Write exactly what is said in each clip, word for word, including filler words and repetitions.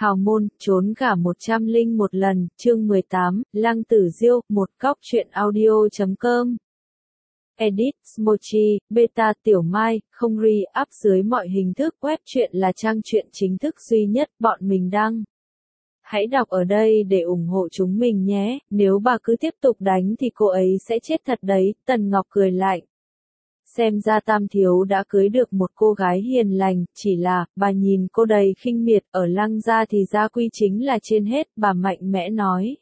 Hào môn, trốn gả một trăm lẻ một lần, chương mười tám, Lăng Tử Diêu, một góc truyện audio chấm com. Edit, Smochi, Beta Tiểu Mai, không re-up dưới mọi hình thức. Web truyện là trang truyện chính thức duy nhất bọn mình đăng. Hãy đọc ở đây để ủng hộ chúng mình nhé, nếu bà cứ tiếp tục đánh thì cô ấy sẽ chết thật đấy, Tần Ngọc cười lạnh. Xem ra Tam Thiếu đã cưới được một cô gái hiền lành, chỉ là, bà nhìn cô đầy khinh miệt, ở Lăng gia thì gia quy chính là trên hết, bà mạnh mẽ nói.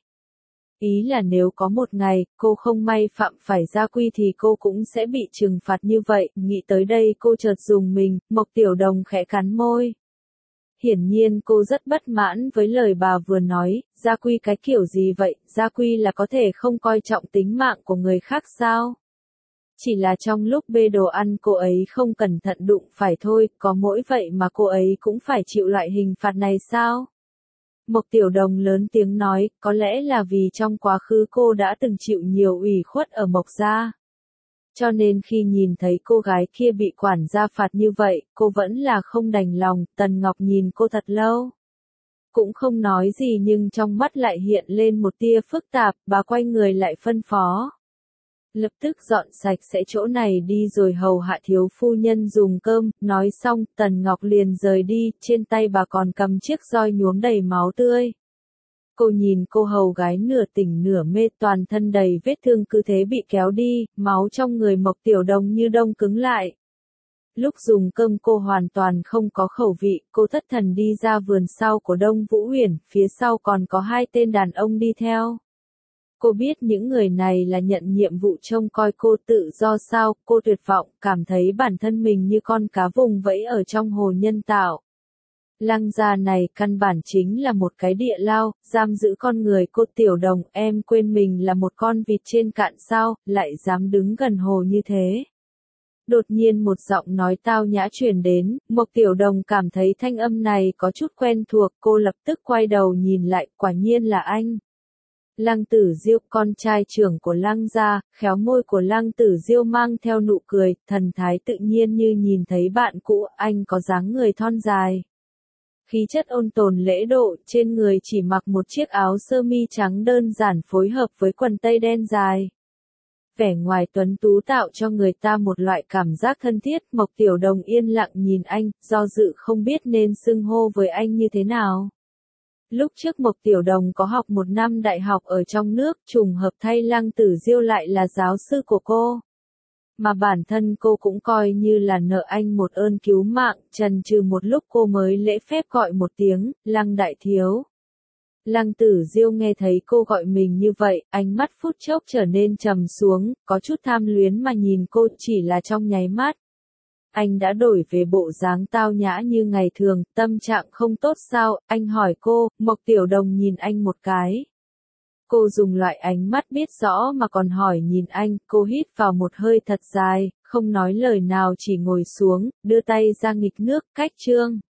Ý là nếu có một ngày, cô không may phạm phải gia quy thì cô cũng sẽ bị trừng phạt như vậy, nghĩ tới đây cô chợt dùng mình, Mộc Tiểu Đồng khẽ cắn môi. Hiển nhiên cô rất bất mãn với lời bà vừa nói, gia quy cái kiểu gì vậy, gia quy là có thể không coi trọng tính mạng của người khác sao? Chỉ là trong lúc bê đồ ăn cô ấy không cẩn thận đụng phải thôi, có mỗi vậy mà cô ấy cũng phải chịu loại hình phạt này sao? Mộc Tiểu Đồng lớn tiếng nói, có lẽ là vì trong quá khứ cô đã từng chịu nhiều ủy khuất ở Mộc gia. Cho nên khi nhìn thấy cô gái kia bị quản gia phạt như vậy, cô vẫn là không đành lòng, Tần Ngọc nhìn cô thật lâu. Cũng không nói gì nhưng trong mắt lại hiện lên một tia phức tạp, bà quay người lại phân phó. Lập tức dọn sạch sẽ chỗ này đi rồi hầu hạ thiếu phu nhân dùng cơm, nói xong, Tần Ngọc liền rời đi, trên tay bà còn cầm chiếc roi nhuốm đầy máu tươi. Cô nhìn cô hầu gái nửa tỉnh nửa mê toàn thân đầy vết thương cứ thế bị kéo đi, máu trong người Mộc Tiểu Đồng như đông cứng lại. Lúc dùng cơm cô hoàn toàn không có khẩu vị, cô thất thần đi ra vườn sau của Đông Vũ Huyền, phía sau còn có hai tên đàn ông đi theo. Cô biết những người này là nhận nhiệm vụ trông coi cô tự do sao, cô tuyệt vọng, cảm thấy bản thân mình như con cá vùng vẫy ở trong hồ nhân tạo. Lăng gia này căn bản chính là một cái địa lao, giam giữ con người. Cô Tiểu Đồng, em quên mình là một con vịt trên cạn sao, lại dám đứng gần hồ như thế. Đột nhiên một giọng nói tao nhã truyền đến, Mộc Tiểu Đồng cảm thấy thanh âm này có chút quen thuộc, cô lập tức quay đầu nhìn lại, quả nhiên là anh. Lăng Tử Diêu, con trai trưởng của Lăng gia, khéo môi của Lăng Tử Diêu mang theo nụ cười, thần thái tự nhiên như nhìn thấy bạn cũ, anh có dáng người thon dài. Khí chất ôn tồn lễ độ, trên người chỉ mặc một chiếc áo sơ mi trắng đơn giản phối hợp với quần tây đen dài. Vẻ ngoài tuấn tú tạo cho người ta một loại cảm giác thân thiết, Mộc Tiểu Đồng yên lặng nhìn anh, do dự không biết nên xưng hô với anh như thế nào. Lúc trước Mộc Tiểu Đồng có học một năm đại học ở trong nước, trùng hợp thay Lăng Tử Diêu lại là giáo sư của cô. Mà bản thân cô cũng coi như là nợ anh một ơn cứu mạng, chần chừ một lúc cô mới lễ phép gọi một tiếng, Lăng đại thiếu. Lăng Tử Diêu nghe thấy cô gọi mình như vậy, ánh mắt phút chốc trở nên trầm xuống, có chút tham luyến mà nhìn cô, chỉ là trong nháy mắt. Anh đã đổi về bộ dáng tao nhã như ngày thường, tâm trạng không tốt sao, anh hỏi cô, Mộc Tiểu Đồng nhìn anh một cái. Cô dùng loại ánh mắt biết rõ mà còn hỏi nhìn anh, cô hít vào một hơi thật dài, không nói lời nào chỉ ngồi xuống, đưa tay ra nghịch nước, cách chương.